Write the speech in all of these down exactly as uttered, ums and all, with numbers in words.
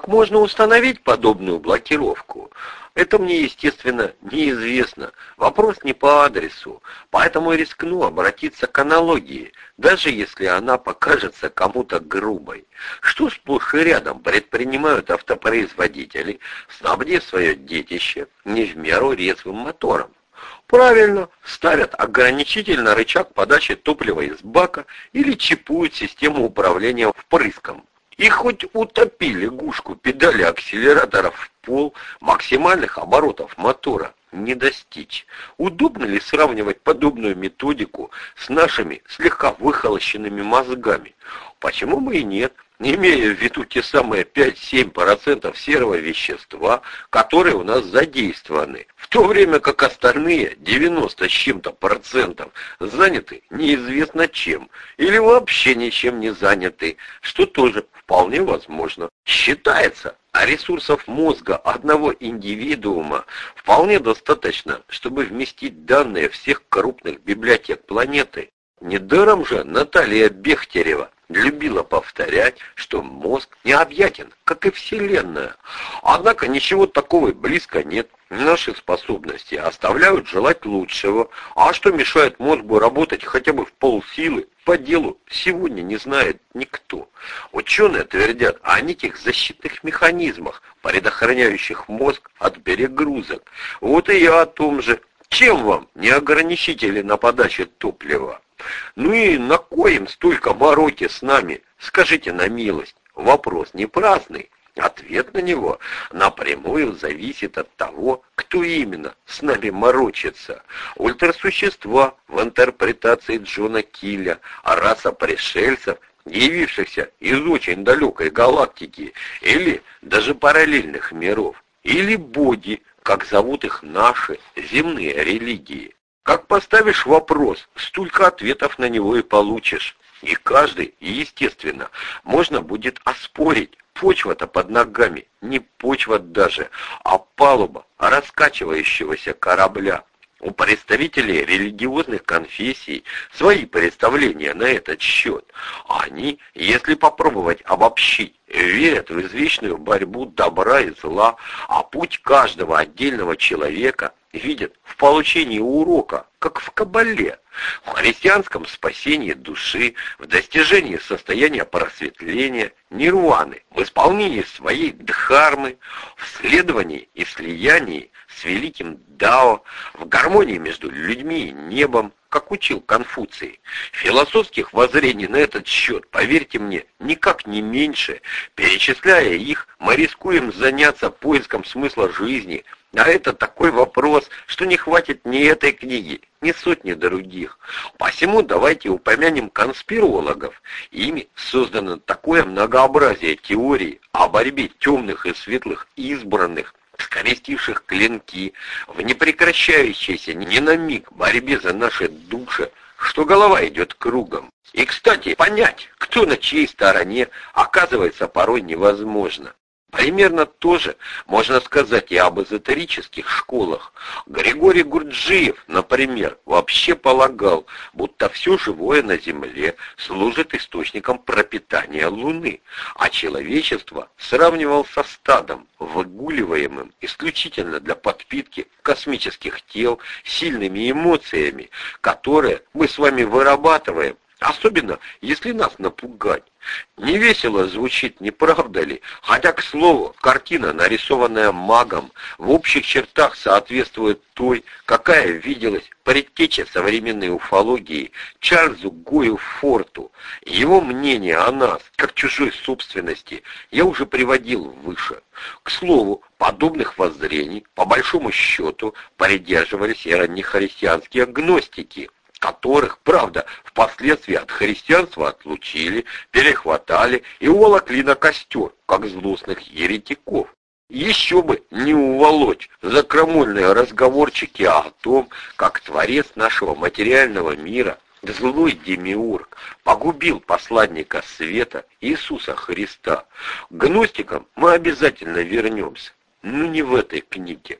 Как можно установить подобную блокировку? Это мне, естественно, неизвестно. Вопрос не по адресу, поэтому и рискну обратиться к аналогии, даже если она покажется кому-то грубой. Что сплошь и рядом предпринимают автопроизводители, снабдив свое детище не в меру резвым мотором? Правильно, ставят ограничитель на рычаг подачи топлива из бака или чипуют систему управления впрыском. И хоть утопи лягушку педали акселератора в пол, максимальных оборотов мотора не достичь. Удобно ли сравнивать подобную методику с нашими слегка выхолощенными мозгами? Почему бы и нет, имея в виду те самые пять-семь процентов серого вещества, которые у нас задействованы, в то время как остальные девяносто с чем-то процентов заняты неизвестно чем, или вообще ничем не заняты, что тоже вполне возможно. Считается, а ресурсов мозга одного индивидуума вполне достаточно, чтобы вместить данные всех крупных библиотек планеты. Недаром же Наталья Бехтерева любила повторять, что мозг необъятен, как и Вселенная. Однако ничего такого близко нет. Наши способности оставляют желать лучшего, а что мешает мозгу работать хотя бы в полсилы, по делу сегодня не знает никто. Ученые твердят о неких защитных механизмах, предохраняющих мозг от перегрузок. Вот и я о том же. Чем вам не ограничители на подаче топлива? Ну и на коем столько мороки с нами? Скажите на милость. Вопрос не праздный. Ответ на него напрямую зависит от того, кто именно с нами морочится. Ультрасущества в интерпретации Джона Килля, раса пришельцев, явившихся из очень далекой галактики, или даже параллельных миров, или боги, как зовут их наши земные религии. Как поставишь вопрос, столько ответов на него и получишь. И каждый, естественно, можно будет оспорить. Почва-то под ногами, не почва даже, а палуба раскачивающегося корабля. У представителей религиозных конфессий свои представления на этот счет. Они, если попробовать обобщить, верят в извечную борьбу добра и зла, а путь каждого отдельного человека видят в получении урока, как в кабале, в христианском спасении души, в достижении состояния просветления, нирваны, в исполнении своей дхармы, в следовании и слиянии с великим Дао, в гармонии между людьми и небом, как учил Конфуций. Философских воззрений на этот счет, поверьте мне, никак не меньше. Перечисляя их, мы рискуем заняться поиском смысла жизни. А это такой вопрос, что не хватит ни этой книги, ни сотни других. Посему давайте упомянем конспирологов. Ими создано такое многообразие теорий о борьбе темных и светлых избранных, скрестивших клинки в непрекращающейся ни на миг борьбе за наши души, что голова идет кругом. И, кстати, понять, кто на чьей стороне, оказывается порой невозможно. Примерно то же можно сказать и об эзотерических школах. Григорий Гурджиев, например, вообще полагал, будто все живое на Земле служит источником пропитания Луны, а человечество сравнивал со стадом, выгуливаемым исключительно для подпитки космических тел сильными эмоциями, которые мы с вами вырабатываем, особенно если нас напугать. Невесело звучит, не правда ли? Хотя, к слову, картина, нарисованная магом, в общих чертах соответствует той, какая виделась предтече современной уфологии Чарльзу Гою Форту. Его мнение о нас, как чужой собственности, я уже приводил выше. К слову, подобных воззрений, по большому счету, придерживались и раннехристианские гностики, которых, правда, впоследствии от христианства отлучили, перехватали и уволокли на костер, как злостных еретиков. Еще бы не уволочь за крамольные разговорчики о том, как Творец нашего материального мира, злой демиург, погубил посланника света Иисуса Христа. К гностикам мы обязательно вернемся, но не в этой книге.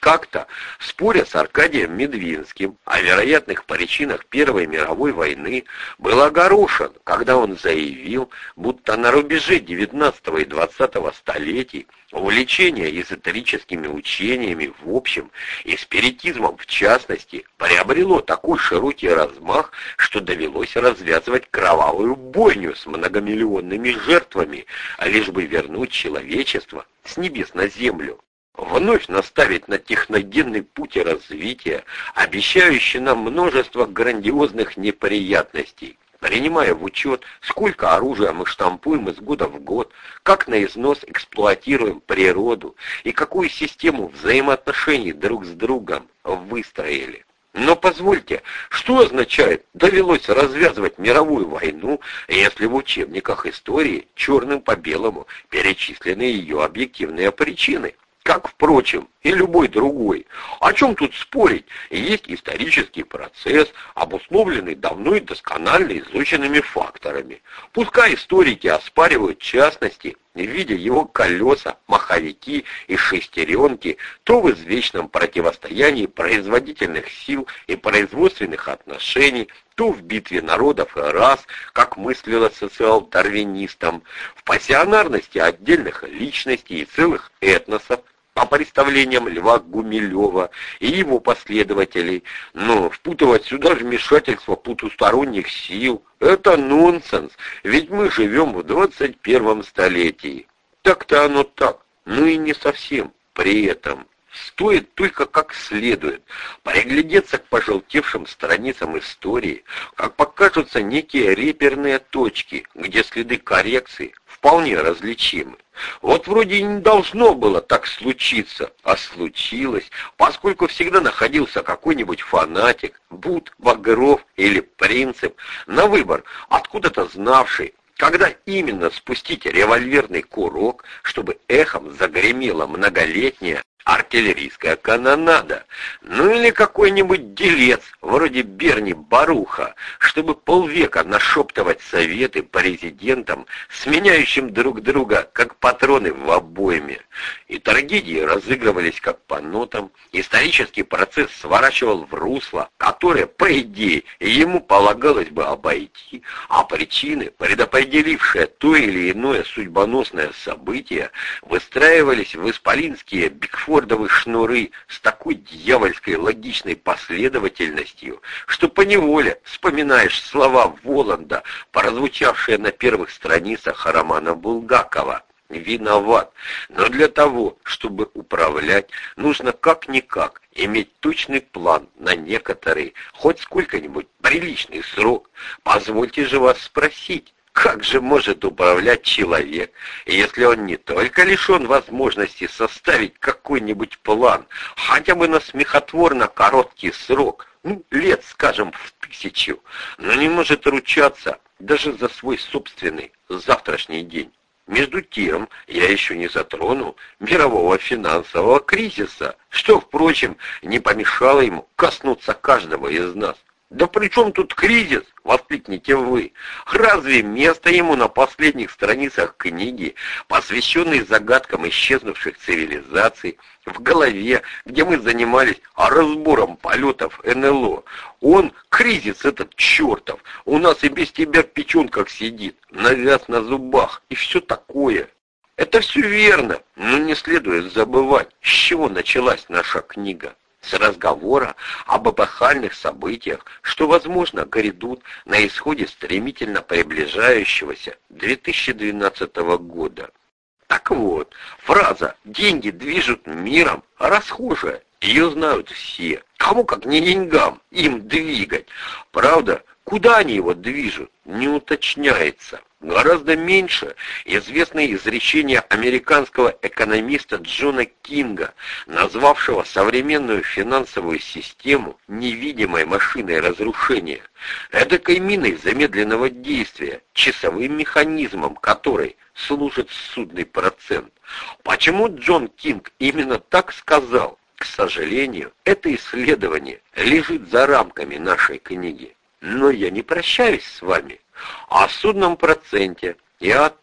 Как-то, споря с Аркадием Медвинским о вероятных причинах Первой мировой войны, был огорошен, когда он заявил, будто на рубеже девятнадцатого и двадцатого столетий увлечение эзотерическими учениями в общем и спиритизмом в частности приобрело такой широкий размах, что довелось развязывать кровавую бойню с многомиллионными жертвами, лишь бы вернуть человечество с небес на землю. Вновь наставить на техногенный путь развития, обещающий нам множество грандиозных неприятностей, принимая в учет, сколько оружия мы штампуем из года в год, как на износ эксплуатируем природу и какую систему взаимоотношений друг с другом выстроили. Но позвольте, что означает «довелось развязывать мировую войну», если в учебниках истории черным по белому перечислены ее объективные причины? Как, впрочем, и любой другой. О чем тут спорить? Есть исторический процесс, обусловленный давно и досконально изученными факторами. Пускай историки оспаривают частности, видя его колеса, маховики и шестеренки, то в извечном противостоянии производительных сил и производственных отношений, то в битве народов и рас, как мыслило социал-дарвинистам, в пассионарности отдельных личностей и целых этносов, по представлениям Льва Гумилева и его последователей, но впутывать сюда вмешательство потусторонних сил – это нонсенс, ведь мы живем в двадцать первом столетии. Так-то оно так, но и не совсем при этом. Стоит только как следует приглядеться к пожелтевшим страницам истории, как покажутся некие реперные точки, где следы коррекции вполне различимы. Вот вроде и не должно было так случиться, а случилось, поскольку всегда находился какой-нибудь фанатик, Бут, Багров или Принцип, на выбор, откуда-то знавший, когда именно спустить револьверный курок, чтобы эхом загремела многолетняя артиллерийская канонада, ну или какой-нибудь делец, вроде Берни Баруха, чтобы полвека нашептывать советы президентам, сменяющим друг друга, как патроны в обойме. И трагедии разыгрывались как по нотам, исторический процесс сворачивал в русло, которое, по идее, ему полагалось бы обойти, а причины, предопределившие то или иное судьбоносное событие, выстраивались в исполинские бигфордовые шнуры с такой дьявольской логичной последовательностью, что поневоле вспоминаешь слова Воланда, прозвучавшие на первых страницах романа Булгакова. Виноват, но для того, чтобы управлять, нужно как-никак иметь точный план на некоторый, хоть сколько-нибудь приличный срок. Позвольте же вас спросить, как же может управлять человек, если он не только лишен возможности составить какой-нибудь план, хотя бы на смехотворно короткий срок, ну, лет, скажем, в тысячу, но не может ручаться даже за свой собственный завтрашний день? Между тем, я еще не затронул мирового финансового кризиса, что, впрочем, не помешало ему коснуться каждого из нас. «Да при чем тут кризис?» — воскликнете вы. «Разве место ему на последних страницах книги, посвященной загадкам исчезнувших цивилизаций, в голове, где мы занимались разбором полетов эн эл о? Он, кризис этот чертов, у нас и без тебя в печенках сидит, навяз на зубах и все такое». Это все верно, но не следует забывать, с чего началась наша книга. С разговора об эпохальных событиях, что, возможно, грядут на исходе стремительно приближающегося две тысячи двенадцатого года. Так вот, фраза «деньги движут миром» расхожая, ее знают все. Кому как не деньгам им двигать. Правда, куда они его движут, не уточняется. Гораздо меньше известно изречение американского экономиста Джона Кинга, назвавшего современную финансовую систему невидимой машиной разрушения, эдакой миной замедленного действия, часовым механизмом которой служит судный процент. Почему Джон Кинг именно так сказал? К сожалению, это исследование лежит за рамками нашей книги. Но я не прощаюсь с вами. О судном проценте и о том,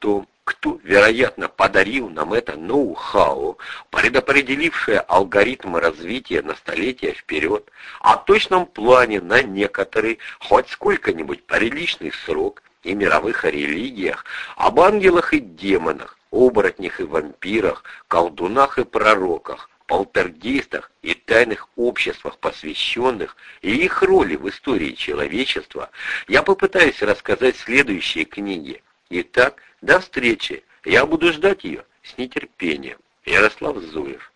кто, вероятно, подарил нам это ноу-хау, предопределившее алгоритмы развития на столетия вперед, о точном плане на некоторый, хоть сколько-нибудь приличный срок, и мировых религиях, об ангелах и демонах, оборотнях и вампирах, колдунах и пророках, полтергейстах и тайных обществах посвященных и их роли в истории человечества, я попытаюсь рассказать в следующей книге. Итак, до встречи. Я буду ждать ее с нетерпением. Ярослав Зуев.